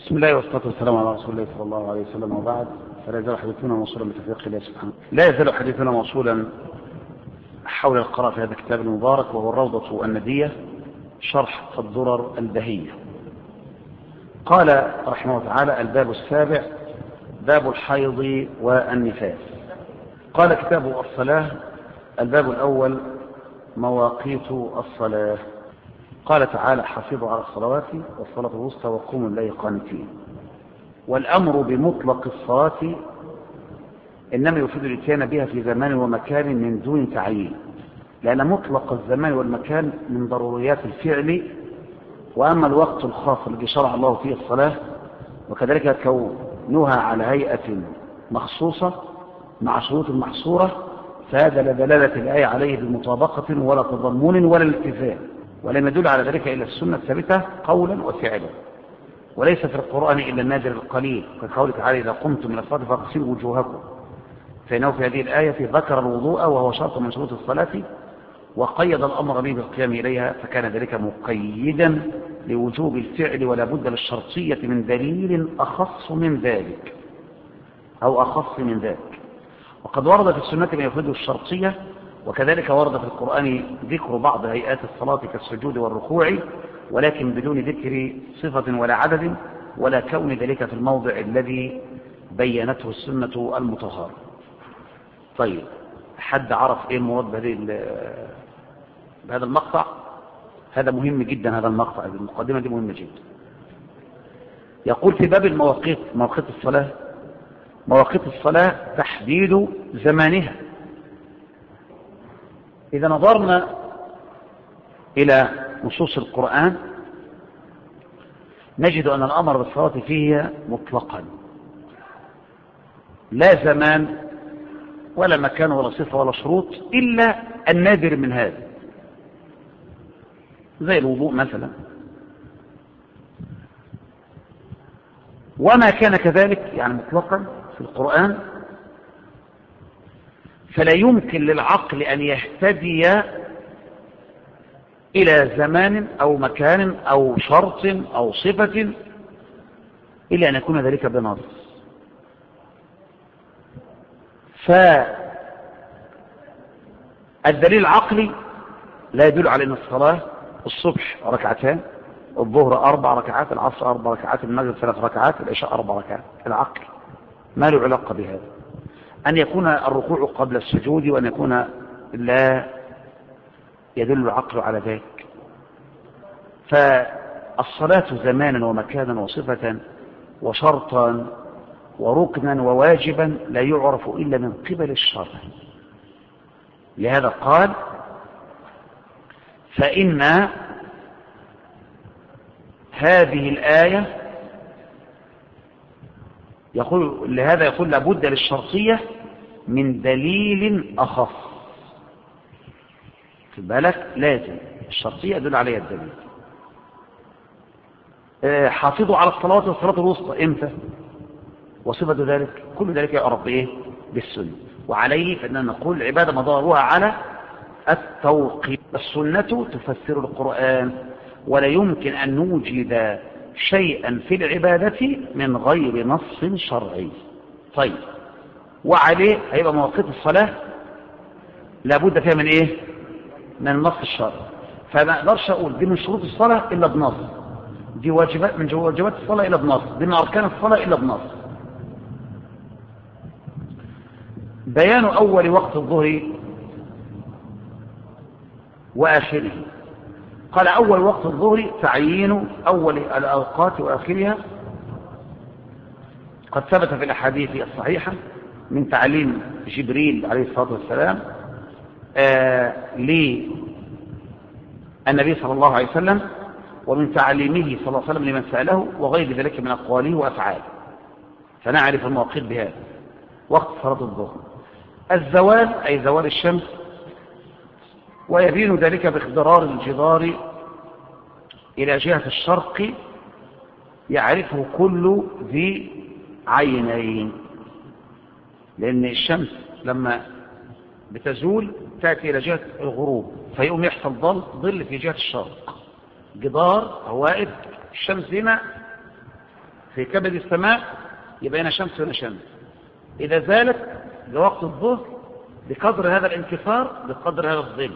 بسم الله والصلاة والسلام على رسول الله صلى الله عليه وسلم، وبعد، فلا يزال حديثنا موصولا بتوفيق الله سبحانه. لا يزال حديثنا موصولا حول القراءة في هذا الكتاب المبارك، وهو الروضة الندية شرح الدرر البهية. قال رحمه الله تعالى: الباب السابع، باب الحيض والنفاس. قال كتاب الصلاة: الباب الأول، مواقيت الصلاة. قال تعالى: حافظوا على الصلوات والصلاة الوسطى وقوموا الليل قانتين. والأمر بمطلق الصلاة إنما يفيد الاتيان بها في زمان ومكان من دون تعيين، لأن مطلق الزمان والمكان من ضروريات الفعل. وأما الوقت الخاص الذي شرع الله فيه الصلاة، وكذلك كونها على هيئة مخصوصة مع شروط محصورة، فهذا لا دلالة الآية عليه بمطابقة ولا تضمن ولا التزام، ولم يدل على ذلك إلا السنة الثابتة قولا وفعلا، وليس في القرآن إلا النادر القليل، كقوله تعالى: إذا قمتم من الصلاة فاغسلوا وجوهكم. فإنه في هذه الآية ذكر الوضوء وهو شرط من شروط الصلاة، وقيد الأمر به بالقيام إليها، فكان ذلك مقيدا لوجوب الفعل، ولا بد للشرطية من دليل أخص من ذلك أو أخص من ذلك. وقد ورد في السنة ما يفيد الشرطية، وكذلك ورد في القرآن ذكر بعض هيئات الصلاة كالسجود والركوع، ولكن بدون ذكر صفة ولا عدد، ولا كون ذلك في الموضع الذي بينته السنة المطهرة. طيب، حد عرف ايه المراد بهذا المقطع؟ هذا مهم جدا، هذا المقطع، المقدمة دي مهمة جدا. يقول في باب المواقيت، مواقيت الصلاة. مواقيت الصلاة تحديد زمانها. إذا نظرنا إلى نصوص القرآن نجد أن الأمر بالصلاة فيه مطلقا، لا زمان ولا مكان ولا صفة ولا شروط، إلا النادر من هذا، زي الوضوء مثلا. وما كان كذلك يعني مطلقا في القرآن فلا يمكن للعقل أن يهتدي إلى زمان أو مكان أو شرط أو صفة إلا أن يكون ذلك بنص. فالدليل العقلي لا يدل على أن الصلاة الصبح ركعتان، الظهر 4 ركعات، العصر 4 ركعات، المغرب 3 ركعات، العشاء 4 ركعات. العقل ما له علاقة بهذا. أن يكون الركوع قبل السجود، وأن يكون لا يدل العقل على ذلك. فالصلاة زمانا ومكانا وصفة وشرطا وركنا وواجبا لا يعرف إلا من قبل الشرع. لهذا قال: فإن هذه الآية يقول، لهذا يقول لابد للشرطية من دليل أخص. في بالك لازم الشرطية يدل عليها الدليل. حافظوا على الصلوات والصلاة الوسطى، امتى؟ وصفة ذلك كل ذلك يعرف بايه؟ بالسنة. وعليه فإننا نقول العبادة مدارها على التوقيت. السنة تفسر القرآن، ولا يمكن أن نوجد شيئا في العبادة من غير نص شرعي. طيب، وعليه هيبقى مواقيت الصلاة لابد فيها من ايه؟ من النص الشرعي. فما اقدرش اقول دي من شروط الصلاة الا بنص، دي واجبات من واجبات الصلاة الا بنص، دي من اركان الصلاة الا بنص. بيان اول وقت الظهر واخره. قال: اول وقت الظهر تعيين اول الاوقات واخرها. قد ثبت في الاحاديث الصحيحة من تعليم جبريل عليه الصلاة والسلام للنبي صلى الله عليه وسلم، ومن تعليمه صلى الله عليه وسلم لمن سأله، وغير ذلك من أقواله وأفعاله. فنعرف المواقيت بهذا. وقت صلاة الظهر: الزوال أي زوال الشمس، ويبين ذلك باخضرار الجدار إلى جهة الشرق يعرفه كل ذي عينين، لأن الشمس لما بتزول تأتي إلى جهة الغروب، فيقوم يحصل ظل في جهة الشرق، جدار هوائد الشمس هنا في كبد السماء يبقى هنا شمس وهنا شمس. إذا زالت لوقت الظهر بقدر هذا الانكسار بقدر هذا الظل.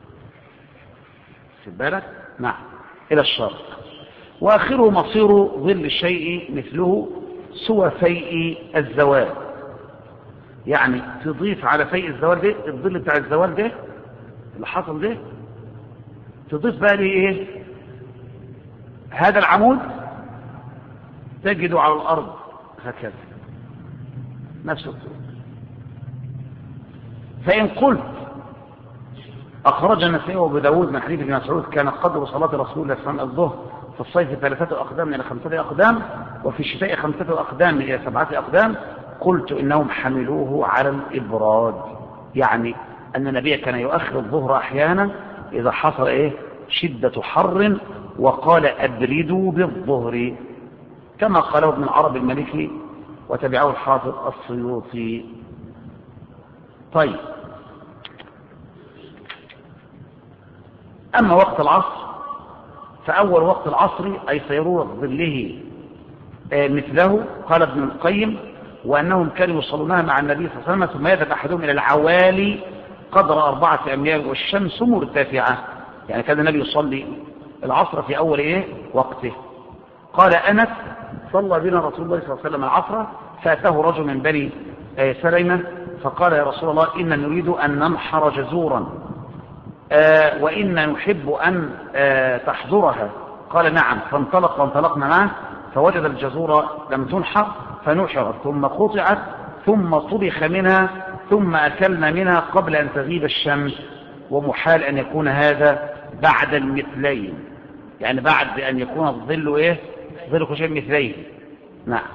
في بالك؟ نعم. إلى الشرق. وآخره مصير ظل الشيء مثله سوى فيء الزوال، يعني تضيف على فيء الزوال ده الظل بتاع الزوال ده اللي حصل ده، تضيف بقى لي ايه؟ هذا العمود تجده على الأرض هكذا نفس الطول. فإن قلت أخرج النسائي وابو داود من حديث ابن مسعود كان قدر صلاة رسول الله صلى الله عليه وسلم الظهر في الصيف 3 أقدام إلى 5 أقدام وفي الشتاء 5 أقدام إلى 7 أقدام، قلت إنهم حملوه على الإبراد، يعني أن النبي كان يؤخر الظهر أحيانا إذا حصل إيه؟ شدة حر، وقال أبردوا بالظهر كما قاله ابن العربي المالكي وتبعه الحافظ السيوطي. طيب، أما وقت العصر فأول وقت العصر أي صيرورة ظله مثله، قال ابن القيم وأنهم كانوا يصلونها مع النبي صلى الله عليه وسلم ثم يذهب أحدهم إلى العوالي قدر 4 أميال والشمس مرتفعة، يعني كان النبي يصلي العصر في أول إيه؟ وقته. قال أنس صلى بنا رسول الله صلى الله عليه وسلم العصر فأتاه رجل من بني سليمة فقال يا رسول الله إن نريد أن ننحر جزورا وإن نحب أن تحضرها، قال نعم، فانطلق وانطلقنا معه فوجد الجزور لم تنحر فنحرت ثم قطعت ثم طبخ منها ثم أكلنا منها قبل أن تغيب الشمس، ومحال أن يكون هذا بعد المثلين، يعني بعد أن يكون الظل إيه؟ ظل كل شيء مثلين. نعم.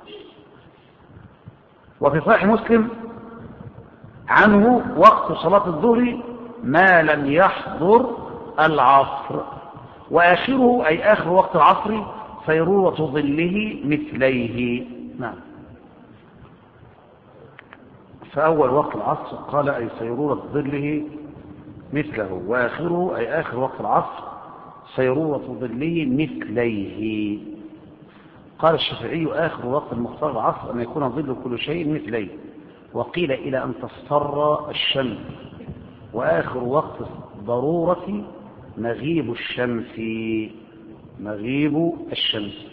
وفي صحيح مسلم عنه وقت صلاة الظهر ما لم يحضر العصر، وآخره أي آخر وقت العصر صيرورة ظله مثليه. نعم. فأول وقت العصر قال أي صيرورة ظله مثله، وآخره أي آخر وقت العصر صيرورة ظله مثليه. قال الشافعي آخر وقت المختار العصر أن يكون ظل كل شيء مثليه، وقيل إلى أن تصفر الشمس، وآخر وقت ضرورة مغيب الشمس. مغيب الشمس.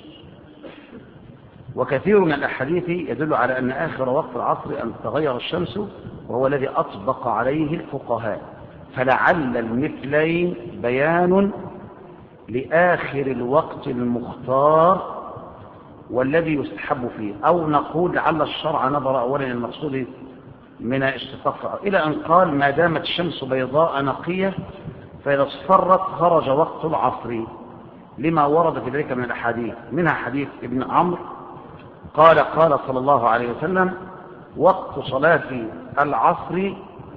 وكثير من الأحاديث يدل على أن آخر وقت العصر أن تغير الشمس، وهو الذي أطبق عليه الفقهاء، فلعل المثلين بيان لآخر الوقت المختار والذي يستحب فيه، أو نقول لعل الشرع نظر أولا المقصود من اشتقاق، إلى أن قال ما دامت الشمس بيضاء نقية فإذا اصفرت خرج وقت العصر، لما ورد في ذلك من الأحاديث، منها حديث ابن عمرو قال قال صلى الله عليه وسلم وقت صلاة العصر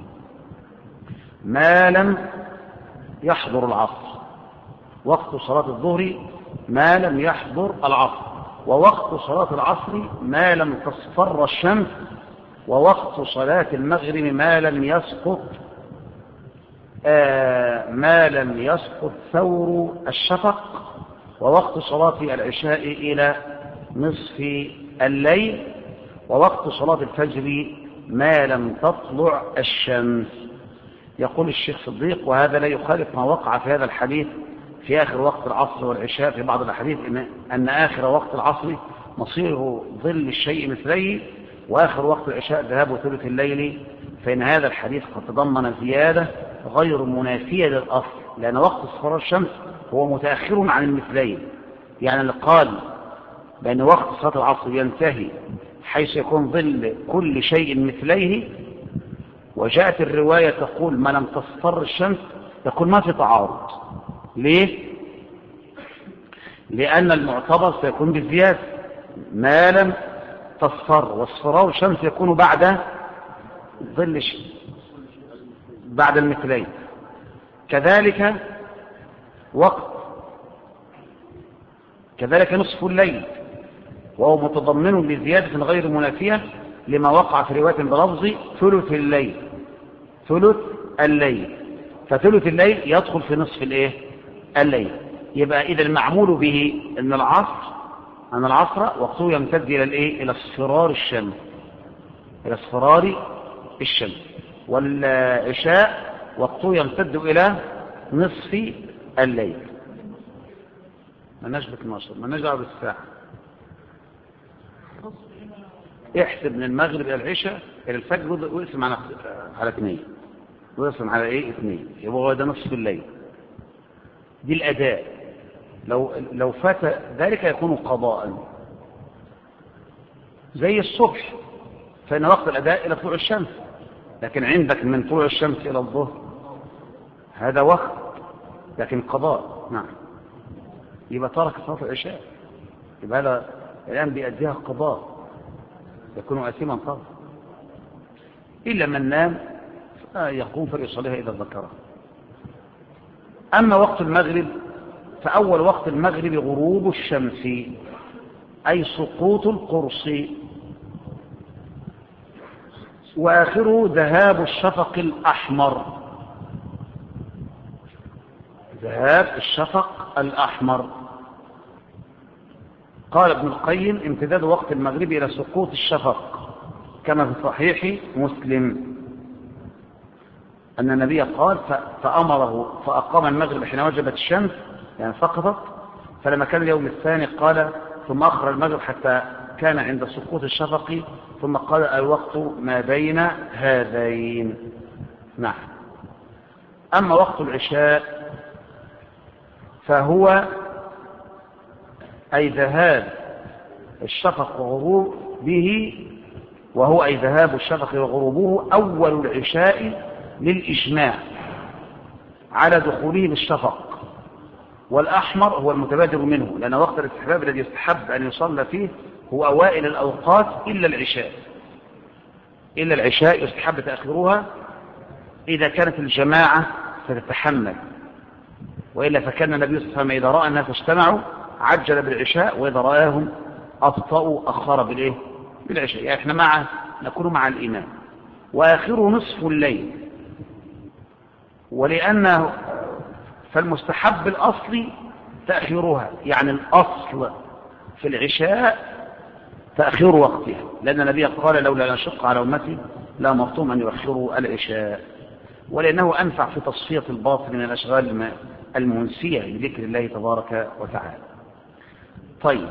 ما لم يحضر العصر، وقت صلاة الظهر ما لم يحضر العصر، ووقت صلاة العصر ما لم تصفر الشمس، ووقت صلاة المغرب ما لم يسقط ثور الشفق، ووقت صلاة العشاء إلى نصف الليل، ووقت صلاة الفجر ما لم تطلع الشمس. يقول الشيخ صديق وهذا لا يخالف ما وقع في هذا الحديث في آخر وقت العصر والعشاء في بعض الأحاديث أن آخر وقت العصر مصيره ظل الشيء مثليه، وآخر وقت العشاء ذهاب ثلث الليل، فإن هذا الحديث قد تضمن زيادة غير منافية للأصل، لأن وقت اصفرار الشمس هو متأخر عن المثلين، يعني اللي قال بأن وقت صلاة العصر ينتهي حيث يكون ظل كل شيء مثليه، وجاءت الرواية تقول ما لم تصفر الشمس، يقول ما في تعارض. ليه؟ لأن المعتبر سيكون بالزيادة ما لم تصفر، واصفرار الشمس يكون بعد ظل بعد المثلين. كذلك نصف الليل وهو متضمن لزيادة غير منافية لما وقع في رواية بلفظ ثلث الليل، فثلث الليل يدخل في نصف الليل. يبقى إذا المعمول به أن العصر أن العصر وقته يمتد إلى الإيه؟ إلى اصفرار الشمس، إلى اصفرار الشمس. والعشاء وقته يمتد إلى نصف الليل. ما نشبك 12، ما نجعل بالساعة. احسب من المغرب إلى العشاء إلى الفجر ويقسم على 2، ويقسم على إيه؟ 2، يبقى هو ده نصف الليل. دي الأداء. لو فات ذلك يكون قضاء، زي الصبح فإن وقت الأداء إلى طلوع الشمس، لكن عندك من طلوع الشمس إلى الظهر هذا وقت، لكن قضاء. نعم. يبقى ترك صلاة العشاء، يبقى هذا الآن بيأديها قضاء، يكون أثيما طبعا، إلا من نام يقوم فليصليها إذا ذكره. أما وقت المغرب فأول وقت المغرب غروب الشمس، أي سقوط القرص، وآخره ذهاب الشفق الأحمر، ذهاب الشفق الأحمر. قال ابن القيم امتداد وقت المغرب إلى سقوط الشفق، كما في صحيح مسلم أن النبي قال فأمره فأقام المغرب حين وجبت الشمس، يعني سقطت، فلما كان اليوم الثاني قال ثم أخر المغرب حتى كان عند سقوط الشفق، ثم قال الوقت ما بين هذين. نعم. أما وقت العشاء فهو أي ذهاب الشفق وغروب به، وهو أي ذهاب الشفق وغروبه أول العشاء للإجماع على دخوله بالشفق. والأحمر هو المتبادر منه، لأن وقت الاستحباب الذي يستحب أن يصلى فيه هو أوائل الأوقات إلا العشاء. إلا العشاء يستحب تأخيرها إذا كانت الجماعة ستتحمل، وإلا فكان النبي صلى الله عليه وسلم إذا رأى الناس اجتمعوا عجل بالعشاء، وإذا رآهم أبطأوا أخر بالعشاء. يعني احنا نكون مع الإمام. وآخره نصف الليل، ولأنه فالمستحب الأصلي تأخيرها، يعني الأصل في العشاء تأخير وقتها، لأن النبي قال لولا نشق على أمتي لا مرتم أن يؤخروا العشاء، ولأنه أنفع في تصفية الباطن من الأشغال المنسية لذكر الله تبارك وتعالى. طيب،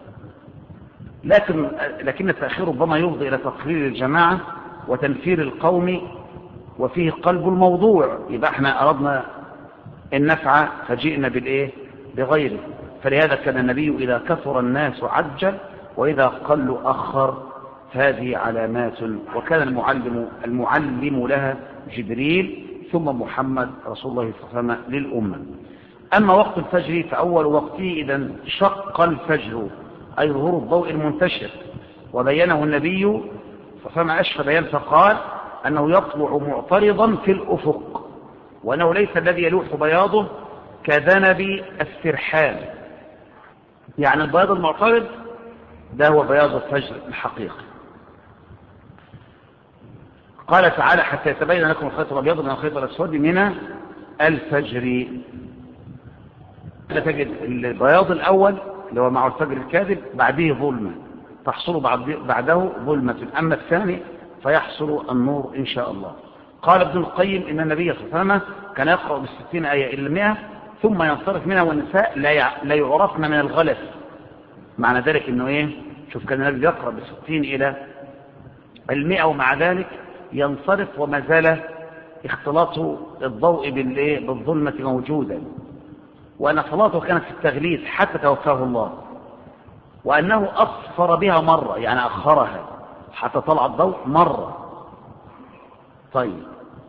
لكن التأخير ربما يفضي إلى تقرير الجماعة وتنفير القوم، وفيه قلب الموضوع، يبقى احنا أردنا النفع فجئنا بغيره. فلهذا كان النبي إذا كثر الناس عجل، وإذا قلوا أخر. هذه علامات، وكان المعلم لها جبريل ثم محمد رسول الله صلى الله عليه وسلم للأمة. أما وقت الفجر فأول وقته إذا شق الفجر، أي ظهور الضوء المنتشر، وبينه النبي صلى الله عليه وسلم أشفى بيان فقال أنه يطلع معترضا في الأفق، وأنه ليس الذي يلوح بياضه كذنب السرحان، يعني البياض المعترض ده هو بياض الفجر الحقيقي. قال تعالى حتى يتبين لكم الخيط الأبيض من الخيط الأسود من الفجر. تجد البياض الأول اللي هو مع الفجر الكاذب بعده ظلمة، تحصل بعده ظلمة، أما الثاني فيحصل النور إن شاء الله. قال ابن القيم إن النبي صلى الله عليه وسلم كان يقرأ ب60 آية إلى 100 ثم ينصرف منها، والنساء لا يعرفن من الغلس. معنى ذلك إنه شوف كان النبي يقرأ ب60 إلى 100 ومع ذلك ينصرف وما زال اختلاط الضوء بالظلمة موجودا، وأن صلاته كانت في التغليظ حتى توفاه الله، وأنه أصفر بها مرة، يعني أخرها حتى طلع الضوء مرة. طيب،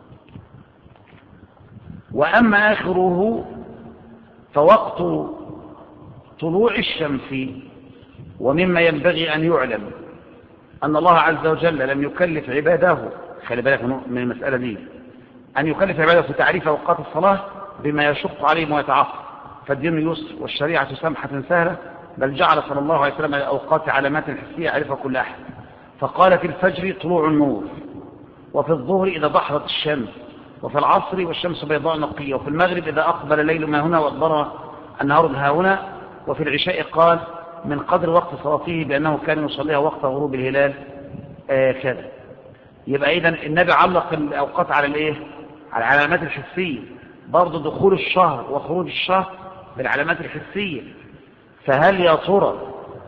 وأما آخره فوقت طلوع الشمس. ومما ينبغي أن يعلم أن الله عز وجل لم يكلف عباده، خلي بالك من المسألة دي، أن يكلف عباده في تعريف أوقات الصلاة بما يشق عليهم ويتعصر، فالدين يسر والشريعة سمحة سهلة، بل جعل صلى الله عليه وسلم الأوقات علامات حسية يعرفها كل أحد. فقال في الفجر طلوع النور، وفي الظهر إذا ضحرت الشمس، وفي العصر والشمس بيضاء نقية، وفي المغرب إذا أقبل الليل ما هنا وأدبر النهار ها هنا، وفي العشاء قال من قدر وقت صلاته بأنه كان يصليها وقت غروب الهلال كذا. يبقى إذن النبي علق الأوقات على الإيه؟ على العلامات الحسية. برضه دخول الشهر وخروج الشهر بالعلامات الحسية. فهل يا ترى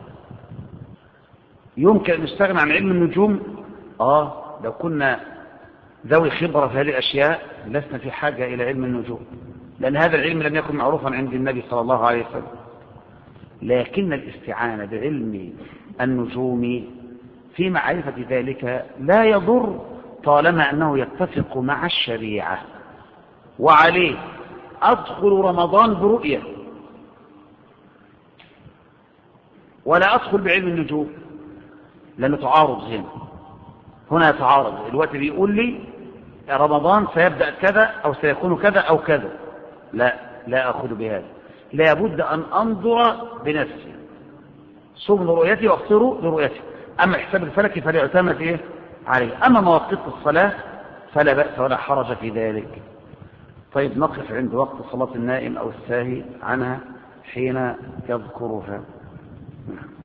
يمكن أن نستغنى عن علم النجوم؟ لو كنا ذوي خبرة في هذه الأشياء لسنا في حاجة إلى علم النجوم، لأن هذا العلم لم يكن معروفا عند النبي صلى الله عليه وسلم. لكن الاستعانة بعلم النجوم في معرفة ذلك لا يضر طالما أنه يتفق مع الشريعة. وعليه أدخل رمضان برؤية ولا أدخل بعلم النجوم، لأنه تعارض هنا يتعارض. الوقت بيقول لي رمضان سيبدأ كذا أو سيكون كذا أو كذا، لا أخذ بهذا، لا بد أن أنظر بنفسي. صوم لرؤيتي وافطروا لرؤيتي. أما الحساب الفلكي فليعتمد عليه. أما مواقيت الصلاة فلا بأس ولا حرج في ذلك. طيب نقف عند وقت صلاة النائم أو الساهي عنها حين يذكرها.